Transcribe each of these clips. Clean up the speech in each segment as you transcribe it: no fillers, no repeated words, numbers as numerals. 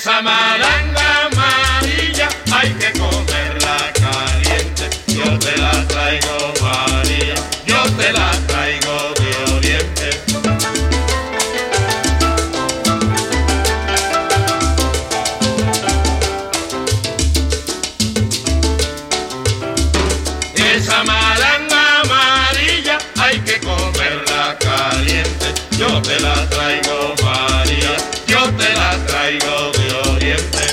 Esa malanga amarilla hay que comerla caliente. Yo te la traigo, María, yo te la traigo de Oriente. Esa malanga amarilla hay que comerla caliente. Yo te la traigo, María, yo te la traigo de Oriente.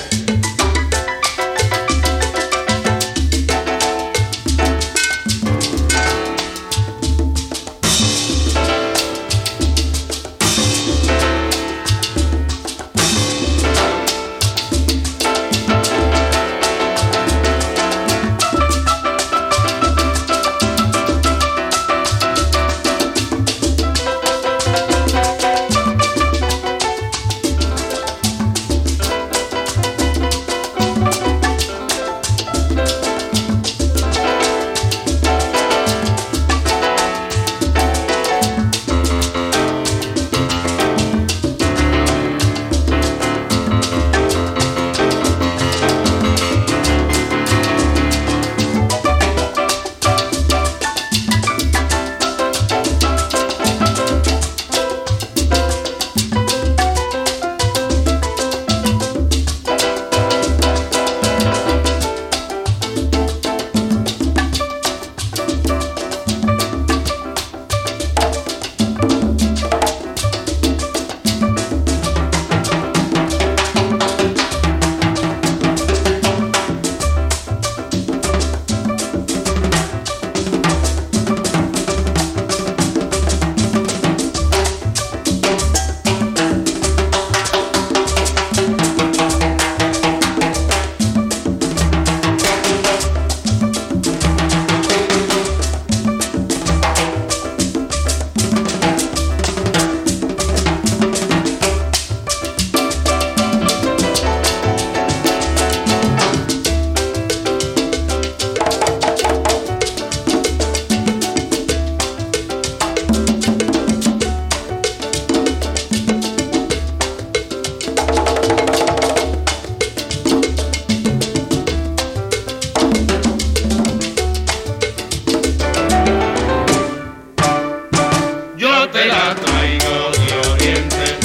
Yo te la traigo de Oriente.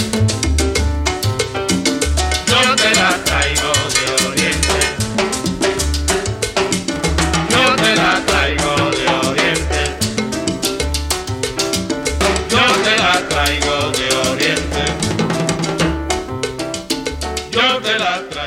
Yo te la traigo de Oriente. Yo te la traigo de Oriente. Yo te la traigo de Oriente. Yo te la traigo.